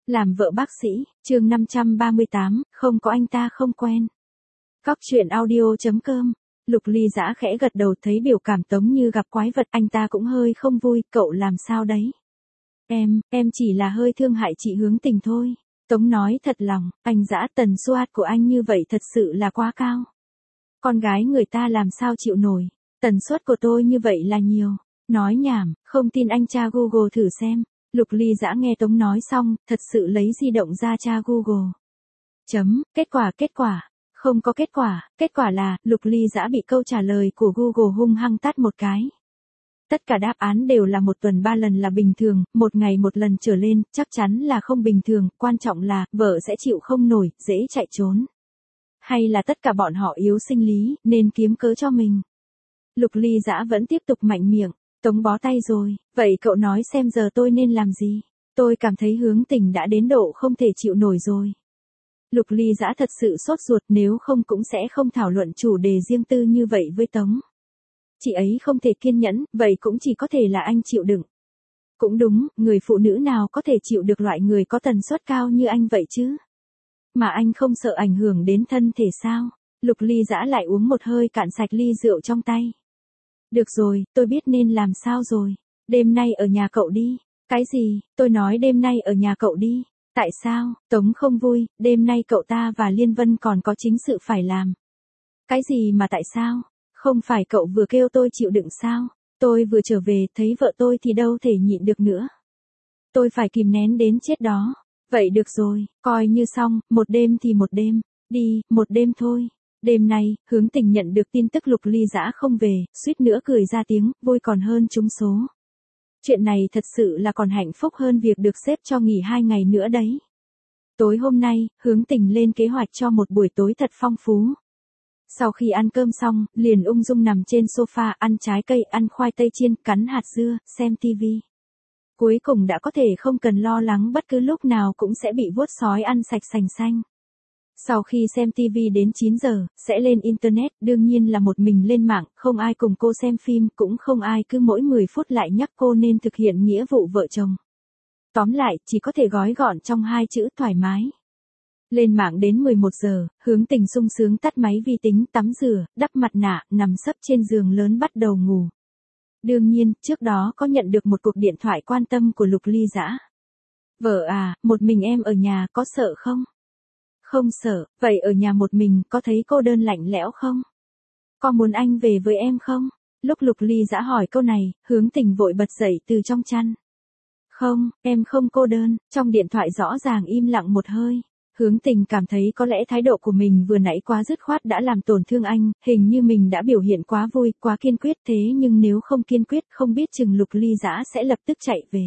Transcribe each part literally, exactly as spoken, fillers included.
Làm vợ bác sĩ, chương năm trăm ba mươi tám, không có anh ta không quen. Cóc truyện audio chấm com. Lục Ly Dã khẽ gật đầu, thấy biểu cảm Tống như gặp quái vật, anh ta cũng hơi không vui, cậu làm sao đấy? Em, em chỉ là hơi thương hại chị Hướng Tình thôi. Tống nói thật lòng, anh Dã, tần suất của anh như vậy thật sự là quá cao. Con gái người ta làm sao chịu nổi, tần suất của tôi như vậy là nhiều. Nói nhảm, không tin anh tra Google thử xem. Lục Ly Dã nghe Tống nói xong, thật sự lấy di động ra tra Google. Chấm, kết quả kết quả. Không có kết quả, kết quả là, Lục Ly Dã bị câu trả lời của Google hung hăng tát một cái. Tất cả đáp án đều là một tuần ba lần là bình thường, một ngày một lần trở lên, chắc chắn là không bình thường, quan trọng là, vợ sẽ chịu không nổi, dễ chạy trốn. Hay là tất cả bọn họ yếu sinh lý, nên kiếm cớ cho mình. Lục Ly Dã vẫn tiếp tục mạnh miệng. Tống bó tay rồi, vậy cậu nói xem giờ tôi nên làm gì? Tôi cảm thấy Hướng Tình đã đến độ không thể chịu nổi rồi. Lục Ly Dã thật sự sốt ruột, nếu không cũng sẽ không thảo luận chủ đề riêng tư như vậy với Tống. Chị ấy không thể kiên nhẫn, vậy cũng chỉ có thể là anh chịu đựng. Cũng đúng, người phụ nữ nào có thể chịu được loại người có tần suất cao như anh vậy chứ? Mà anh không sợ ảnh hưởng đến thân thể sao? Lục Ly Dã lại uống một hơi cạn sạch ly rượu trong tay. Được rồi, tôi biết nên làm sao rồi. Đêm nay ở nhà cậu đi. Cái gì? Tôi nói đêm nay ở nhà cậu đi. Tại sao? Tống không vui, đêm nay cậu ta và Liên Vân còn có chính sự phải làm. Cái gì mà tại sao? Không phải cậu vừa kêu tôi chịu đựng sao? Tôi vừa trở về, thấy vợ tôi thì đâu thể nhịn được nữa. Tôi phải kìm nén đến chết đó. Vậy được rồi, coi như xong, một đêm thì một đêm. Đi, một đêm thôi. Đêm nay, Hướng Tình nhận được tin tức Lục Ly Dã không về, suýt nữa cười ra tiếng, vui còn hơn trúng số. Chuyện này thật sự là còn hạnh phúc hơn việc được xếp cho nghỉ hai ngày nữa đấy. Tối hôm nay, Hướng Tình lên kế hoạch cho một buổi tối thật phong phú. Sau khi ăn cơm xong, liền ung dung nằm trên sofa, ăn trái cây, ăn khoai tây chiên, cắn hạt dưa, xem tivi. Cuối cùng đã có thể không cần lo lắng bất cứ lúc nào cũng sẽ bị vuốt sói ăn sạch sành xanh. Sau khi xem tivi đến chín giờ, sẽ lên Internet, đương nhiên là một mình lên mạng, không ai cùng cô xem phim, cũng không ai cứ mỗi mười phút lại nhắc cô nên thực hiện nghĩa vụ vợ chồng. Tóm lại, chỉ có thể gói gọn trong hai chữ thoải mái. Lên mạng đến mười một giờ, Hướng Tình sung sướng tắt máy vi tính, tắm rửa, đắp mặt nạ, nằm sấp trên giường lớn bắt đầu ngủ. Đương nhiên, trước đó có nhận được một cuộc điện thoại quan tâm của Lục Ly Dã. Vợ à, một mình em ở nhà, có sợ không? Không sợ, vậy ở nhà một mình có thấy cô đơn lạnh lẽo không? Có muốn anh về với em không? Lúc Lục Ly Dã hỏi câu này, Hướng Tình vội bật dậy từ trong chăn. Không, em không cô đơn, trong điện thoại rõ ràng im lặng một hơi. Hướng Tình cảm thấy có lẽ thái độ của mình vừa nãy quá dứt khoát đã làm tổn thương anh, hình như mình đã biểu hiện quá vui, quá kiên quyết, thế nhưng nếu không kiên quyết không biết chừng Lục Ly Dã sẽ lập tức chạy về.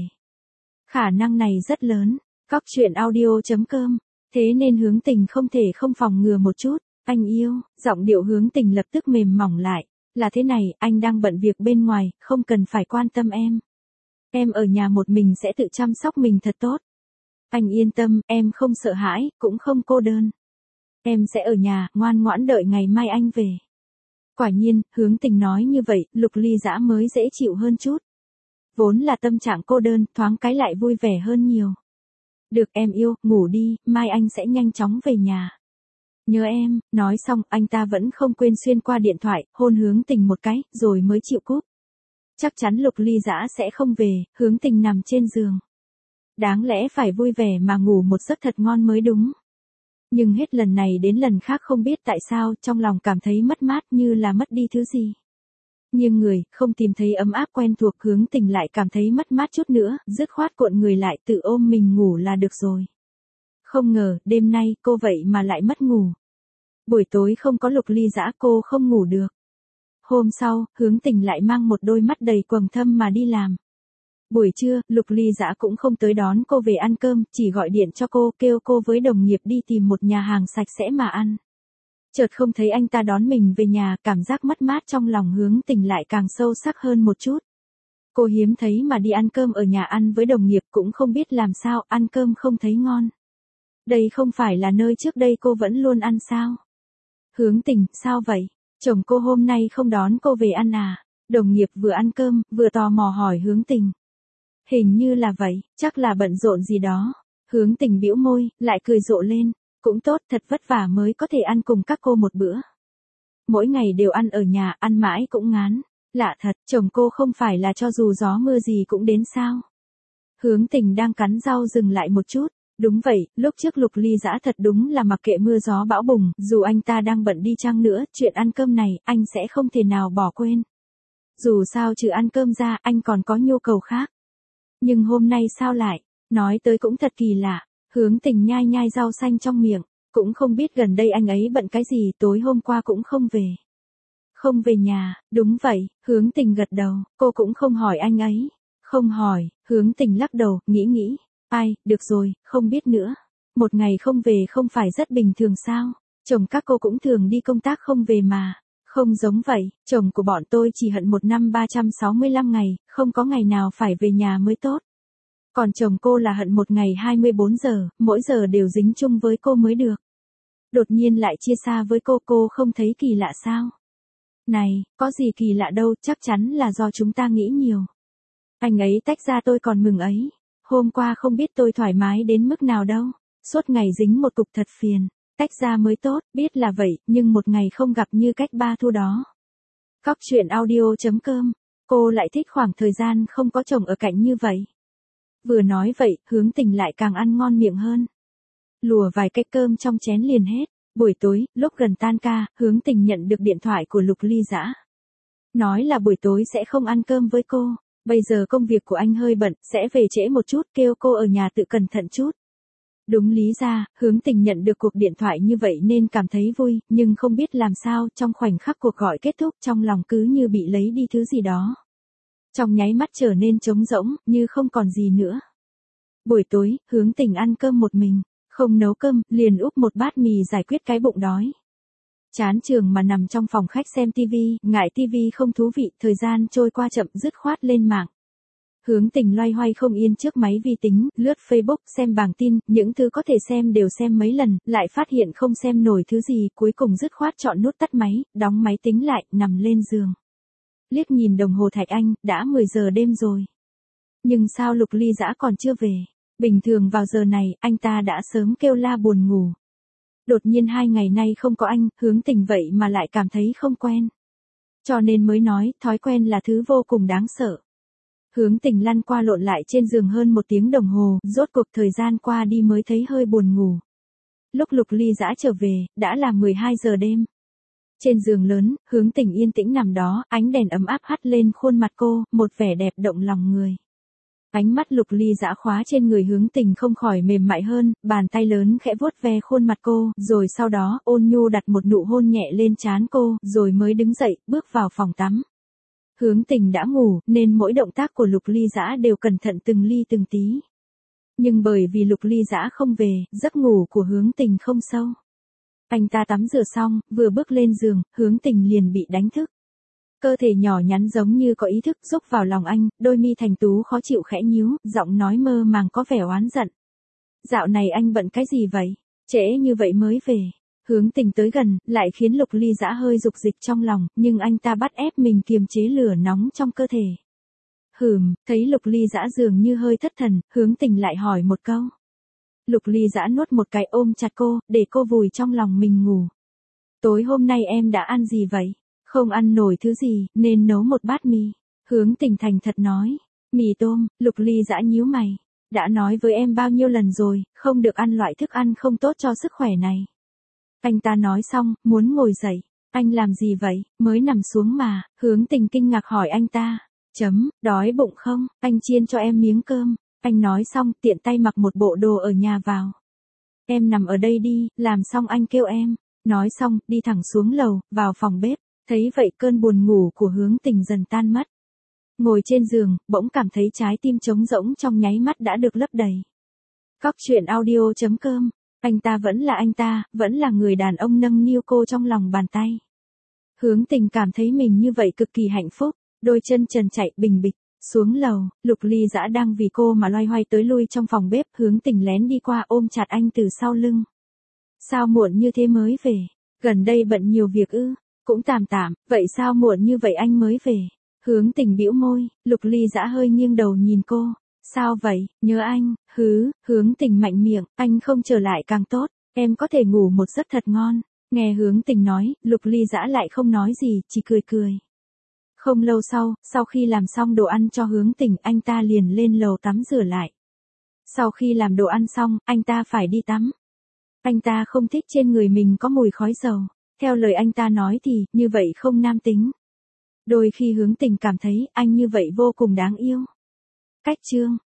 Khả năng này rất lớn. Cóc truyện audio chấm com. Thế nên Hướng Tình không thể không phòng ngừa một chút. Anh yêu, giọng điệu Hướng Tình lập tức mềm mỏng lại. Là thế này, anh đang bận việc bên ngoài, không cần phải quan tâm em. Em ở nhà một mình sẽ tự chăm sóc mình thật tốt. Anh yên tâm, em không sợ hãi, cũng không cô đơn. Em sẽ ở nhà, ngoan ngoãn đợi ngày mai anh về. Quả nhiên, Hướng Tình nói như vậy, Lục Ly Dã mới dễ chịu hơn chút. Vốn là tâm trạng cô đơn, thoáng cái lại vui vẻ hơn nhiều. Được em yêu, ngủ đi, mai anh sẽ nhanh chóng về nhà. Nhớ em, nói xong, anh ta vẫn không quên xuyên qua điện thoại, hôn Hướng Tình một cái, rồi mới chịu cúp. Chắc chắn Lục Ly Dã sẽ không về, Hướng Tình nằm trên giường. Đáng lẽ phải vui vẻ mà ngủ một giấc thật ngon mới đúng. Nhưng hết lần này đến lần khác không biết tại sao, trong lòng cảm thấy mất mát như là mất đi thứ gì. Nhưng người, không tìm thấy ấm áp quen thuộc, Hướng Tình lại cảm thấy mất mát chút nữa, dứt khoát cuộn người lại tự ôm mình ngủ là được rồi. Không ngờ, đêm nay, cô vậy mà lại mất ngủ. Buổi tối không có Lục Ly Dã cô không ngủ được. Hôm sau, Hướng Tình lại mang một đôi mắt đầy quầng thâm mà đi làm. Buổi trưa, Lục Ly Dã cũng không tới đón cô về ăn cơm, chỉ gọi điện cho cô, kêu cô với đồng nghiệp đi tìm một nhà hàng sạch sẽ mà ăn. Chợt không thấy anh ta đón mình về nhà, cảm giác mất mát trong lòng Hướng Tình lại càng sâu sắc hơn một chút. Cô hiếm thấy mà đi ăn cơm ở nhà ăn với đồng nghiệp, cũng không biết làm sao, ăn cơm không thấy ngon. Đây không phải là nơi trước đây cô vẫn luôn ăn sao? Hướng Tình, sao vậy? Chồng cô hôm nay không đón cô về ăn à? Đồng nghiệp vừa ăn cơm, vừa tò mò hỏi Hướng Tình. Hình như là vậy, chắc là bận rộn gì đó. Hướng Tình bĩu môi, lại cười rộ lên. Cũng tốt, thật vất vả mới có thể ăn cùng các cô một bữa. Mỗi ngày đều ăn ở nhà, ăn mãi cũng ngán. Lạ thật, chồng cô không phải là cho dù gió mưa gì cũng đến sao? Hướng Tình đang cắn rau dừng lại một chút. Đúng vậy, lúc trước Lục Ly Dã thật đúng là mặc kệ mưa gió bão bùng, dù anh ta đang bận đi chăng nữa, chuyện ăn cơm này, anh sẽ không thể nào bỏ quên. Dù sao trừ ăn cơm ra, anh còn có nhu cầu khác. Nhưng hôm nay sao lại, nói tới cũng thật kỳ lạ. Hướng Tình nhai nhai rau xanh trong miệng, cũng không biết gần đây anh ấy bận cái gì, tối hôm qua cũng không về. Không về nhà, đúng vậy, Hướng Tình gật đầu, cô cũng không hỏi anh ấy. Không hỏi, Hướng Tình lắc đầu, nghĩ nghĩ, ai, được rồi, không biết nữa. Một ngày không về không phải rất bình thường sao, chồng các cô cũng thường đi công tác không về mà. Không giống vậy, chồng của bọn tôi chỉ hận một năm ba trăm sáu mươi lăm ngày, không có ngày nào phải về nhà mới tốt. Còn chồng cô là hận một ngày hai mươi bốn giờ, mỗi giờ đều dính chung với cô mới được. Đột nhiên lại chia xa với cô, cô không thấy kỳ lạ sao? Này, có gì kỳ lạ đâu, chắc chắn là do chúng ta nghĩ nhiều. Anh ấy tách ra tôi còn mừng ấy. Hôm qua không biết tôi thoải mái đến mức nào đâu. Suốt ngày dính một cục thật phiền. Tách ra mới tốt, biết là vậy, nhưng một ngày không gặp như cách ba thu đó. Cóc truyện audio chấm com. Cô lại thích khoảng thời gian không có chồng ở cạnh như vậy. Vừa nói vậy, Hướng Tình lại càng ăn ngon miệng hơn. Lùa vài cái cơm trong chén liền hết. Buổi tối, lúc gần tan ca, Hướng Tình nhận được điện thoại của Lục Ly Dã. Nói là buổi tối sẽ không ăn cơm với cô. Bây giờ công việc của anh hơi bận, sẽ về trễ một chút, kêu cô ở nhà tự cẩn thận chút. Đúng lý ra, Hướng Tình nhận được cuộc điện thoại như vậy nên cảm thấy vui, nhưng không biết làm sao, trong khoảnh khắc cuộc gọi kết thúc, trong lòng cứ như bị lấy đi thứ gì đó. Trong nháy mắt trở nên trống rỗng, như không còn gì nữa. Buổi tối, Hướng Tình ăn cơm một mình, không nấu cơm, liền úp một bát mì giải quyết cái bụng đói. Chán trường mà nằm trong phòng khách xem tivi, ngại tivi không thú vị, thời gian trôi qua chậm, dứt khoát lên mạng. Hướng Tình loay hoay không yên trước máy vi tính, lướt Facebook, xem bảng tin, những thứ có thể xem đều xem mấy lần, lại phát hiện không xem nổi thứ gì, cuối cùng dứt khoát chọn nút tắt máy, đóng máy tính lại, nằm lên giường. Liếc nhìn đồng hồ Thạch Anh, đã mười giờ đêm rồi. Nhưng sao Lục Ly Dã còn chưa về? Bình thường vào giờ này, anh ta đã sớm kêu la buồn ngủ. Đột nhiên hai ngày nay không có anh, Hướng Tình vậy mà lại cảm thấy không quen. Cho nên mới nói, thói quen là thứ vô cùng đáng sợ. Hướng Tình lăn qua lộn lại trên giường hơn một tiếng đồng hồ, rốt cuộc thời gian qua đi mới thấy hơi buồn ngủ. Lúc Lục Ly Dã trở về, đã là mười hai giờ đêm. Trên giường lớn, Hướng Tình yên tĩnh nằm đó, ánh đèn ấm áp hắt lên khuôn mặt cô, một vẻ đẹp động lòng người. Ánh mắt Lục Ly Dã khóa trên người Hướng Tình không khỏi mềm mại hơn, bàn tay lớn khẽ vuốt ve khuôn mặt cô, rồi sau đó ôn nhu đặt một nụ hôn nhẹ lên trán cô, rồi mới đứng dậy, bước vào phòng tắm. Hướng Tình đã ngủ, nên mỗi động tác của Lục Ly Dã đều cẩn thận từng ly từng tí. Nhưng bởi vì Lục Ly Dã không về, giấc ngủ của Hướng Tình không sâu. Anh ta tắm rửa xong, vừa bước lên giường, Hướng Tình liền bị đánh thức. Cơ thể nhỏ nhắn giống như có ý thức rúc vào lòng anh, đôi mi thành tú khó chịu khẽ nhíu, giọng nói mơ màng có vẻ oán giận. Dạo này anh bận cái gì vậy? Trễ như vậy mới về. Hướng Tình tới gần, lại khiến Lục Ly Dã hơi dục dịch trong lòng, nhưng anh ta bắt ép mình kiềm chế lửa nóng trong cơ thể. Hừm, thấy Lục Ly Dã dường như hơi thất thần, Hướng Tình lại hỏi một câu. Lục Ly Dã nuốt một cái ôm chặt cô, để cô vùi trong lòng mình ngủ. Tối hôm nay em đã ăn gì vậy? Không ăn nổi thứ gì, nên nấu một bát mì. Hướng Tình thành thật nói. Mì tôm. Lục Ly Dã nhíu mày. Đã nói với em bao nhiêu lần rồi, không được ăn loại thức ăn không tốt cho sức khỏe này. Anh ta nói xong, muốn ngồi dậy. Anh làm gì vậy, mới nằm xuống mà. Hướng Tình kinh ngạc hỏi anh ta. Chấm, đói bụng không, anh chiên cho em miếng cơm. Anh nói xong, tiện tay mặc một bộ đồ ở nhà vào. Em nằm ở đây đi, làm xong anh kêu em. Nói xong, đi thẳng xuống lầu, vào phòng bếp. Thấy vậy cơn buồn ngủ của Hướng Tình dần tan mất. Ngồi trên giường, bỗng cảm thấy trái tim trống rỗng trong nháy mắt đã được lấp đầy. Cóc truyện audio chấm com. Anh ta vẫn là anh ta, vẫn là người đàn ông nâng niu cô trong lòng bàn tay. Hướng Tình cảm thấy mình như vậy cực kỳ hạnh phúc, đôi chân trần chạy bình bịch. Xuống lầu, Lục Ly Dã đang vì cô mà loay hoay tới lui trong phòng bếp, Hướng Tình lén đi qua ôm chặt anh từ sau lưng. Sao muộn như thế mới về? Gần đây bận nhiều việc ư? Cũng tạm tạm, vậy sao muộn như vậy anh mới về? Hướng Tình bĩu môi, Lục Ly Dã hơi nghiêng đầu nhìn cô. Sao vậy, nhớ anh, hứ, Hướng Tình mạnh miệng, anh không trở lại càng tốt, em có thể ngủ một giấc thật ngon. Nghe Hướng Tình nói, Lục Ly Dã lại không nói gì, chỉ cười cười. Không lâu sau, sau khi làm xong đồ ăn cho Hướng Tình, anh ta liền lên lầu tắm rửa lại. Sau khi làm đồ ăn xong, anh ta phải đi tắm. Anh ta không thích trên người mình có mùi khói dầu. Theo lời anh ta nói thì, như vậy không nam tính. Đôi khi Hướng Tình cảm thấy, anh như vậy vô cùng đáng yêu. Cách chương